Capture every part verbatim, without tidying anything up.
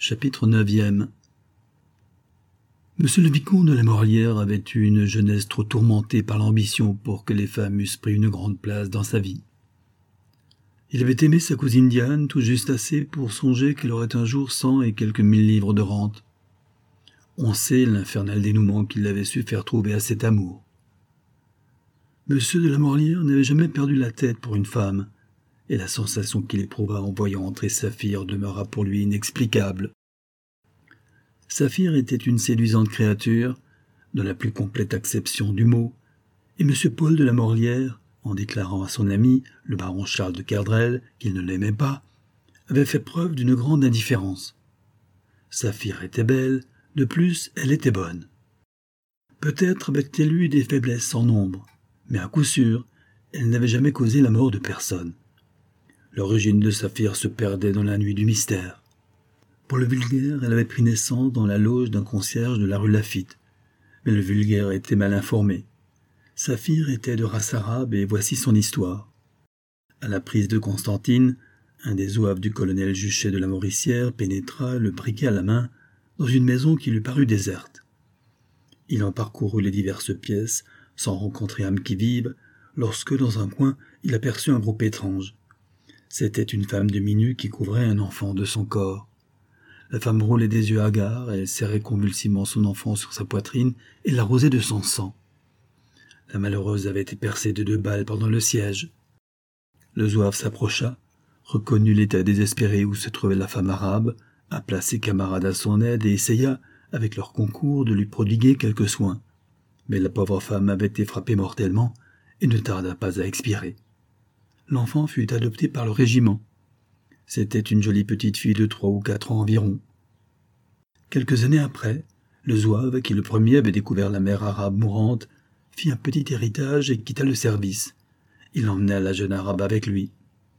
Chapitre neuvième. Monsieur le vicomte de la Morlière avait eu une jeunesse trop tourmentée par l'ambition pour que les femmes eussent pris une grande place dans sa vie. Il avait aimé sa cousine Diane tout juste assez pour songer qu'elle aurait un jour cent et quelques mille livres de rente. On sait l'infernal dénouement qu'il avait su faire trouver à cet amour. Monsieur de la Morlière n'avait jamais perdu la tête pour une femme, et la sensation qu'il éprouva en voyant entrer Saphir demeura pour lui inexplicable. Saphir était une séduisante créature, dans la plus complète acception du mot, et M. Paul de la Morlière, en déclarant à son ami, le baron Charles de Kerdrel, qu'il ne l'aimait pas, avait fait preuve d'une grande indifférence. Saphir était belle, de plus, elle était bonne. Peut-être avait-elle eu des faiblesses sans nombre, mais à coup sûr, elle n'avait jamais causé la mort de personne. L'origine de Saphir se perdait dans la nuit du mystère. Pour le vulgaire, elle avait pris naissance dans la loge d'un concierge de la rue Laffitte, mais le vulgaire était mal informé. Saphir était de race arabe et voici son histoire. À la prise de Constantine, un des zouaves du colonel Juchet de la Mauricière pénétra, le briquet à la main, dans une maison qui lui parut déserte. Il en parcourut les diverses pièces, sans rencontrer âme qui vive, lorsque, dans un coin, il aperçut un groupe étrange. C'était une femme demi-nue qui couvrait un enfant de son corps. La femme roulait des yeux hagards, elle serrait convulsivement son enfant sur sa poitrine et l'arrosait de son sang. La malheureuse avait été percée de deux balles pendant le siège. Le zouave s'approcha, reconnut l'état désespéré où se trouvait la femme arabe, appela ses camarades à son aide et essaya, avec leur concours, de lui prodiguer quelques soins. Mais la pauvre femme avait été frappée mortellement et ne tarda pas à expirer. L'enfant fut adopté par le régiment. C'était une jolie petite fille de trois ou quatre ans environ. Quelques années après, le zouave, qui le premier avait découvert la mère arabe mourante, fit un petit héritage et quitta le service. Il emmena la jeune arabe avec lui.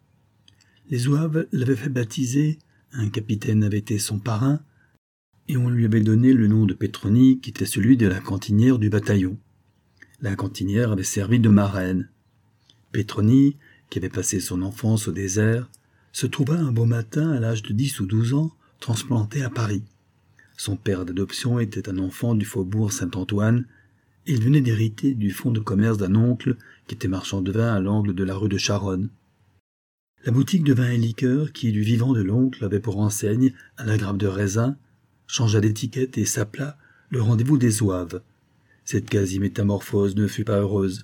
Les zouaves l'avaient fait baptiser, un capitaine avait été son parrain, et on lui avait donné le nom de Pétronie, qui était celui de la cantinière du bataillon. La cantinière avait servi de marraine. Pétronie, qui avait passé son enfance au désert, se trouva un beau matin, à l'âge de dix ou douze ans, transplanté à Paris. Son père d'adoption était un enfant du faubourg Saint-Antoine, et il venait d'hériter du fonds de commerce d'un oncle qui était marchand de vin à l'angle de la rue de Charonne. La boutique de vin et liqueurs, qui du vivant de l'oncle avait pour enseigne à la grappe de raisin, changea d'étiquette et s'appela le rendez-vous des zouaves. Cette quasi-métamorphose ne fut pas heureuse.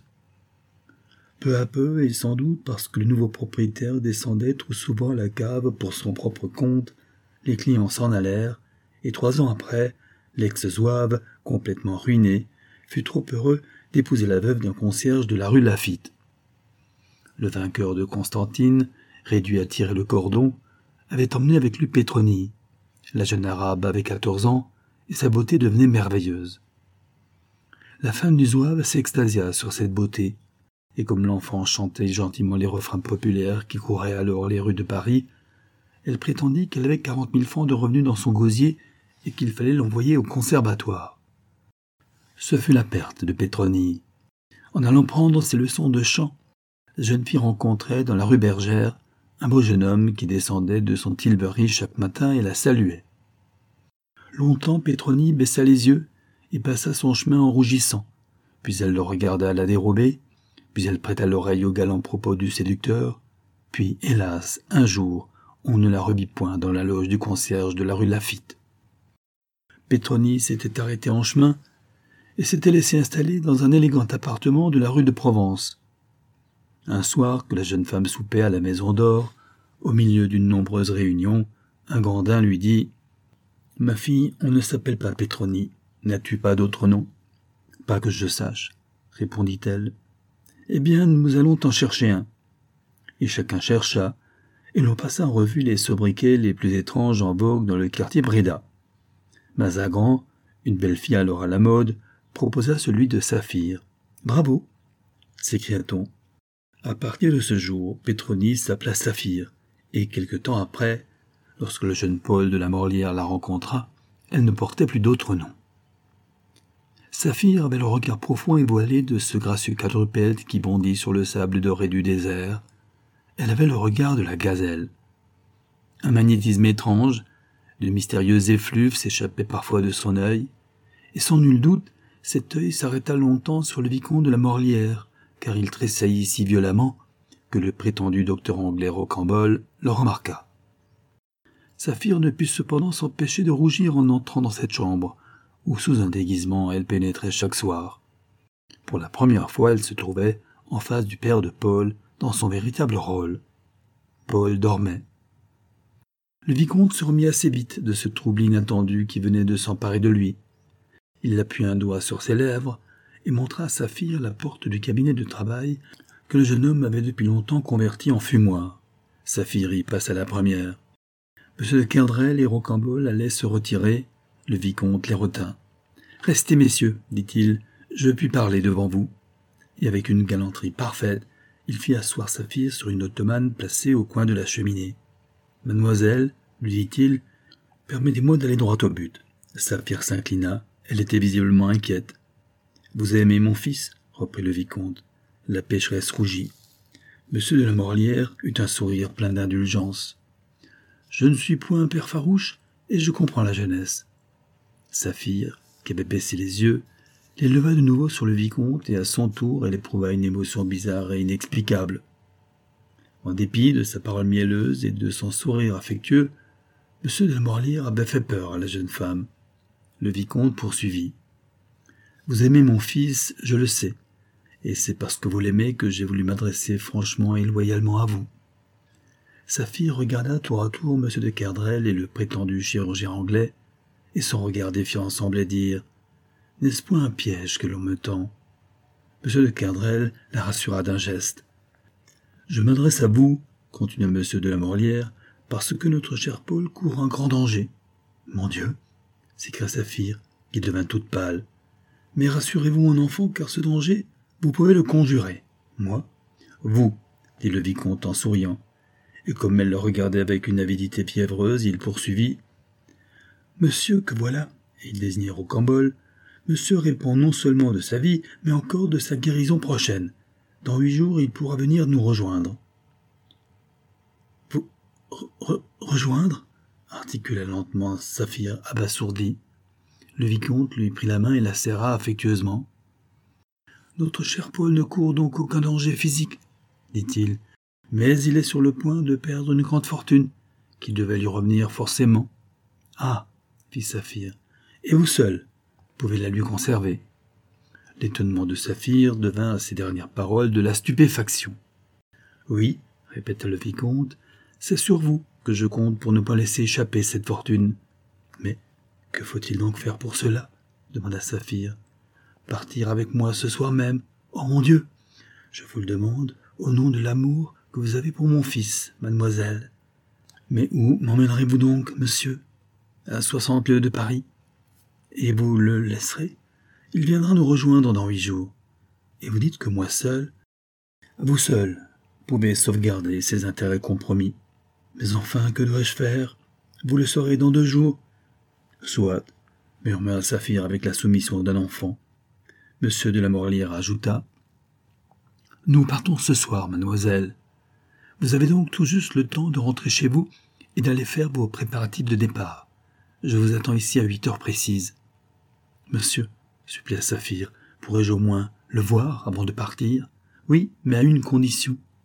Peu à peu, et sans doute parce que le nouveau propriétaire descendait trop souvent à la cave pour son propre compte, les clients s'en allèrent, et trois ans après, l'ex-zouave, complètement ruiné, fut trop heureux d'épouser la veuve d'un concierge de la rue Laffitte. Le vainqueur de Constantine, réduit à tirer le cordon, avait emmené avec lui Pétronie. La jeune arabe avait quatorze ans, et sa beauté devenait merveilleuse. La femme du zouave s'extasia sur cette beauté, et comme l'enfant chantait gentiment les refrains populaires qui couraient alors les rues de Paris, elle prétendit qu'elle avait quarante mille francs de revenus dans son gosier et qu'il fallait l'envoyer au conservatoire. Ce fut la perte de Pétronie. En allant prendre ses leçons de chant, la jeune fille rencontrait dans la rue Bergère un beau jeune homme qui descendait de son tilbury chaque matin et la saluait. Longtemps Pétronie baissa les yeux et passa son chemin en rougissant, puis elle le regarda à la dérobée, puis elle prêta l'oreille aux galants propos du séducteur, puis, hélas, un jour, on ne la revit point dans la loge du concierge de la rue Laffitte. Pétronie s'était arrêtée en chemin et s'était laissée installer dans un élégant appartement de la rue de Provence. Un soir que la jeune femme soupait à la Maison d'Or, au milieu d'une nombreuse réunion, un grandin lui dit « Ma fille, on ne s'appelle pas Pétronie. N'as-tu pas d'autre nom ?»« Pas que je sache, » répondit-elle. « Eh bien, nous allons t'en chercher un. » Et chacun chercha, et l'on passa en revue les sobriquets les plus étranges en vogue dans le quartier Bréda. Mazagran, une belle fille alors à la mode, proposa celui de Saphir. « Bravo !» s'écria-t-on. À partir de ce jour, Pétronie s'appela Saphir, et quelque temps après, lorsque le jeune Paul de la Morlière la rencontra, elle ne portait plus d'autre nom. Saphir avait le regard profond et voilé de ce gracieux quadrupède qui bondit sur le sable doré du désert. Elle avait le regard de la gazelle. Un magnétisme étrange, De mystérieux effluves s'échappaient parfois de son œil, et sans nul doute, cet œil s'arrêta longtemps sur le vicomte de la Morlière, car il tressaillit si violemment que le prétendu docteur anglais Rocambole le remarqua. Saphir ne put cependant s'empêcher de rougir en entrant dans cette chambre, où sous un déguisement elle pénétrait chaque soir. Pour la première fois, elle se trouvait en face du père de Paul dans son véritable rôle. Paul dormait. Le vicomte se remit assez vite de ce trouble inattendu qui venait de s'emparer de lui. Il appuya un doigt sur ses lèvres et montra à Saphir la porte du cabinet de travail que le jeune homme avait depuis longtemps converti en fumoir. Saphir y passa la première. Monsieur de Kerdrel et Rocambole allaient se retirer. Le vicomte les retint. « Restez, messieurs, dit-il, je puis parler devant vous. » Et avec une galanterie parfaite, il fit asseoir Saphir sur une ottomane placée au coin de la cheminée. « Mademoiselle, lui dit-il, permettez-moi d'aller droit au but. » Saphir s'inclina. Elle était visiblement inquiète. « Vous avez aimé mon fils ?» reprit le vicomte. La pécheresse rougit. Monsieur de la Morlière eut un sourire plein d'indulgence. « Je ne suis point un père farouche, et je comprends la jeunesse. » Saphir, qui avait baissé les yeux, les leva de nouveau sur le vicomte, et à son tour elle éprouva une émotion bizarre et inexplicable. En dépit de sa parole mielleuse et de son sourire affectueux, Monsieur de la Morlière avait fait peur à la jeune femme. Le vicomte poursuivit. « Vous aimez mon fils, je le sais, et c'est parce que vous l'aimez que j'ai voulu m'adresser franchement et loyalement à vous. » Saphir regarda tour à tour Monsieur de Kerdrel et le prétendu chirurgien anglais, et son regard défiant semblait dire « N'est-ce point un piège que l'on me tend ?» Monsieur de Kerdrel la rassura d'un geste. « Je m'adresse à vous, continua Monsieur de la Morlière, parce que notre cher Paul court un grand danger. »« Mon Dieu !» s'écria Saphir, qui devint toute pâle. « Mais rassurez-vous, mon enfant, car ce danger, vous pouvez le conjurer. »« Moi ?»« Vous, » dit le vicomte en souriant. Et comme elle le regardait avec une avidité fiévreuse, il poursuivit. « Monsieur que voilà, et il désignait Rocambole, monsieur répond non seulement de sa vie, mais encore de sa guérison prochaine. Dans huit jours, il pourra venir nous rejoindre. »« Vous re re rejoindre ?» articula lentement Saphir, abasourdi. Le vicomte lui prit la main et la serra affectueusement. « Notre cher Paul ne court donc aucun danger physique, dit-il, mais il est sur le point de perdre une grande fortune, qui devait lui revenir forcément. »« Ah !» fit Saphir. « Et vous seul pouvez la lui conserver. » L'étonnement de Saphir devint à ces dernières paroles de la stupéfaction. « Oui, » répéta le vicomte, « c'est sur vous que je compte pour ne pas laisser échapper cette fortune. »« Mais que faut-il donc faire pour cela ?» demanda Saphir. « Partir avec moi ce soir même. Oh mon Dieu ! Je vous le demande au nom de l'amour que vous avez pour mon fils, mademoiselle. »« Mais où m'emmènerez-vous donc, monsieur ? » ?»« À soixante lieues de Paris. »« Et vous le laisserez ? Il viendra nous rejoindre dans huit jours. Et vous dites que moi seul, vous seul, pouvez sauvegarder ses intérêts compromis. Mais enfin, que dois-je faire ? Vous le saurez dans deux jours. »« Soit, » murmura Saphir avec la soumission d'un enfant. Monsieur de la Morlière ajouta. « Nous partons ce soir, mademoiselle. Vous avez donc tout juste le temps de rentrer chez vous et d'aller faire vos préparatifs de départ. Je vous attends ici à huit heures précises. »« Monsieur, » supplia Saphir, « pourrais-je au moins le voir avant de partir ? » ?»« Oui, mais à une condition. »« Laquelle ? » ?»«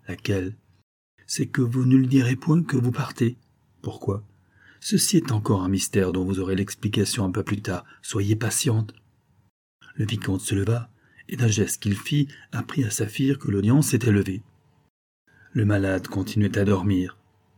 C'est que vous ne lui direz point que vous partez. »« Pourquoi ? » ?»« Ceci est encore un mystère dont vous aurez l'explication un peu plus tard. Soyez patiente. » Le vicomte se leva, et d'un geste qu'il fit, apprit à Saphir que l'audience était levée. Le malade continuait à dormir.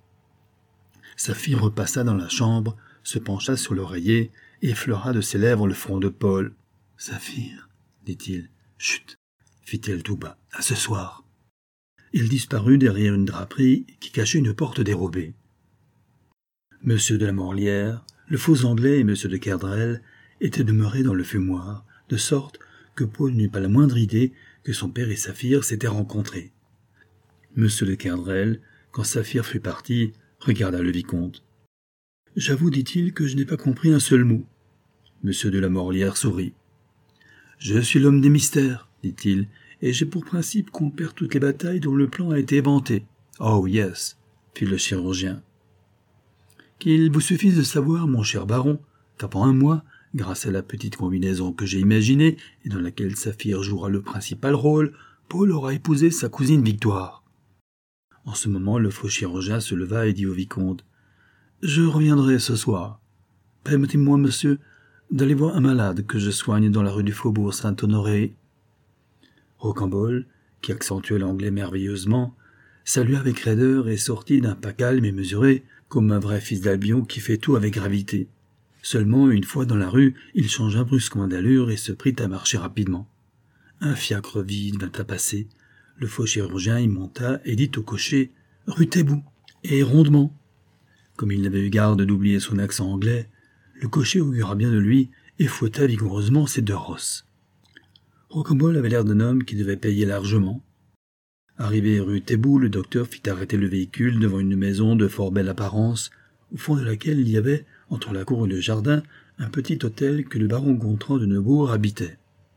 Saphir repassa dans la chambre, se pencha sur l'oreiller et effleura de ses lèvres le front de Paul. « Saphir, dit-il. « Chut, fit-elle tout bas. À ce soir. » Il disparut derrière une draperie qui cachait une porte dérobée. Monsieur de la Morlière, le faux anglais et Monsieur de Kerdrel étaient demeurés dans le fumoir, de sorte que Paul n'eut pas la moindre idée que son père et Saphir s'étaient rencontrés. Monsieur de Kerdrel, quand Saphir fut parti, regarda le vicomte. « J'avoue, dit-il, que je n'ai pas compris un seul mot. » Monsieur de la Morlière sourit. « Je suis l'homme des mystères, dit-il, et j'ai pour principe qu'on perd toutes les batailles dont le plan a été éventé. »« Oh, yes, fit le chirurgien. »« Qu'il vous suffise de savoir, mon cher baron, qu'avant un mois, grâce à la petite combinaison que j'ai imaginée et dans laquelle Saphir jouera le principal rôle, Paul aura épousé sa cousine Victoire. » En ce moment, le faux chirurgien se leva et dit au vicomte : « Je reviendrai ce soir. Permettez-moi, monsieur, d'aller voir un malade que je soigne dans la rue du Faubourg Saint-Honoré. » Rocambole, qui accentuait l'anglais merveilleusement, salua avec raideur et sortit d'un pas calme et mesuré, comme un vrai fils d'Albion qui fait tout avec gravité. Seulement, une fois dans la rue, il changea brusquement d'allure et se prit à marcher rapidement. Un fiacre vide vint à passer. Le faux chirurgien y monta et dit au cocher « Rue Taitbout » et rondement. Comme il n'avait eu garde d'oublier son accent anglais, le cocher augura bien de lui et fouetta vigoureusement ses deux rosses. Rocambole avait l'air d'un homme qui devait payer largement. Arrivé rue Taitbout, le docteur fit arrêter le véhicule devant une maison de fort belle apparence, au fond de laquelle il y avait, entre la cour et le jardin, un petit hôtel que le baron Gontran de Neubourg habitait.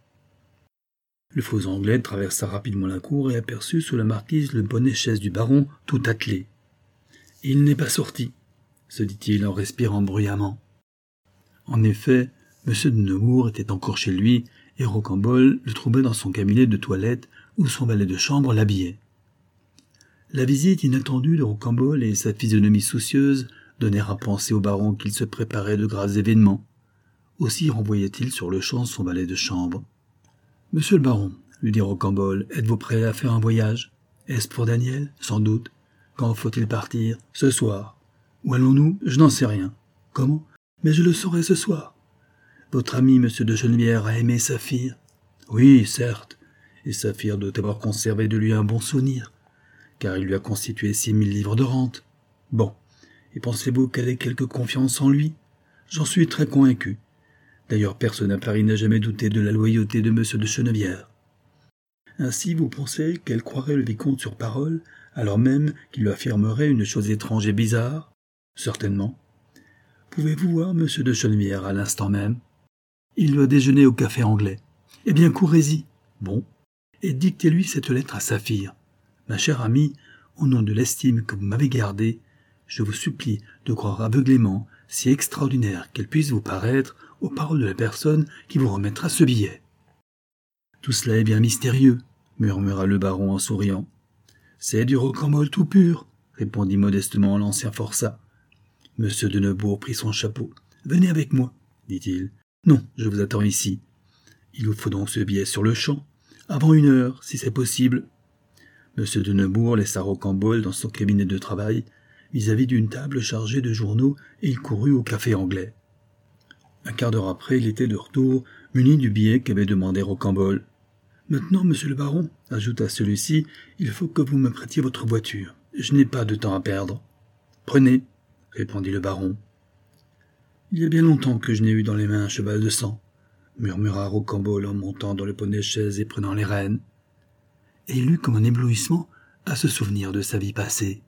Le faux anglais traversa rapidement la cour et aperçut sous la marquise le bonnet-chaise du baron tout attelé. « Il n'est pas sorti, » se dit-il en respirant bruyamment. En effet, M. de Nemours était encore chez lui, et Rocambole le trouvait dans son cabinet de toilette où son valet de chambre l'habillait. La visite inattendue de Rocambole et sa physionomie soucieuse donnèrent à penser au baron qu'il se préparait de graves événements. Aussi renvoyait-il sur le champ son valet de chambre. « Monsieur le baron, lui dit Rocambole, êtes-vous prêt à faire un voyage ? Est-ce pour Daniel ? Sans doute. Quand faut-il partir ? Ce soir. Où allons-nous ? Je n'en sais rien. Comment ? Mais je le saurai ce soir. Votre ami, monsieur de Chennevières, a aimé Saphir ? Oui, certes, et Saphir doit avoir conservé de lui un bon souvenir, car il lui a constitué six mille livres de rente. Bon, et pensez-vous qu'elle ait quelque confiance en lui ? J'en suis très convaincu. D'ailleurs, personne à Paris n'a jamais douté de la loyauté de monsieur de Chennevières. Ainsi, vous pensez qu'elle croirait le vicomte sur parole, alors même qu'il lui affirmerait une chose étrange et bizarre ? Certainement. Pouvez-vous voir monsieur de Chennevières à l'instant même ? Il doit déjeuner au café anglais. Eh bien, courez-y. Bon. Et dictez-lui cette lettre à Saphir. Ma chère amie, au nom de l'estime que vous m'avez gardée, je vous supplie de croire aveuglément, si extraordinaire qu'elle puisse vous paraître, aux paroles de la personne qui vous remettra ce billet. Tout cela est bien mystérieux, murmura le baron en souriant. C'est du Rocambole tout pur, répondit modestement l'ancien forçat. Monsieur de Neubourg prit son chapeau. Venez avec moi, dit-il. Non, je vous attends ici. Il vous faut donc ce billet sur le champ, avant une heure, si c'est possible. Monsieur de Neubourg laissa Rocambole dans son cabinet de travail, vis-à-vis d'une table chargée de journaux, et il courut au café anglais. Un quart d'heure après, il était de retour, muni du billet qu'avait demandé Rocambole. « Maintenant, monsieur le baron, ajouta celui-ci, il faut que vous me prêtiez votre voiture. Je n'ai pas de temps à perdre. »« Prenez, » répondit le baron. « Il y a bien longtemps que je n'ai eu dans les mains un cheval de sang, » murmura Rocambole en montant dans le poney-chaise et prenant les rênes. Et il eut comme un éblouissement à se souvenir de sa vie passée.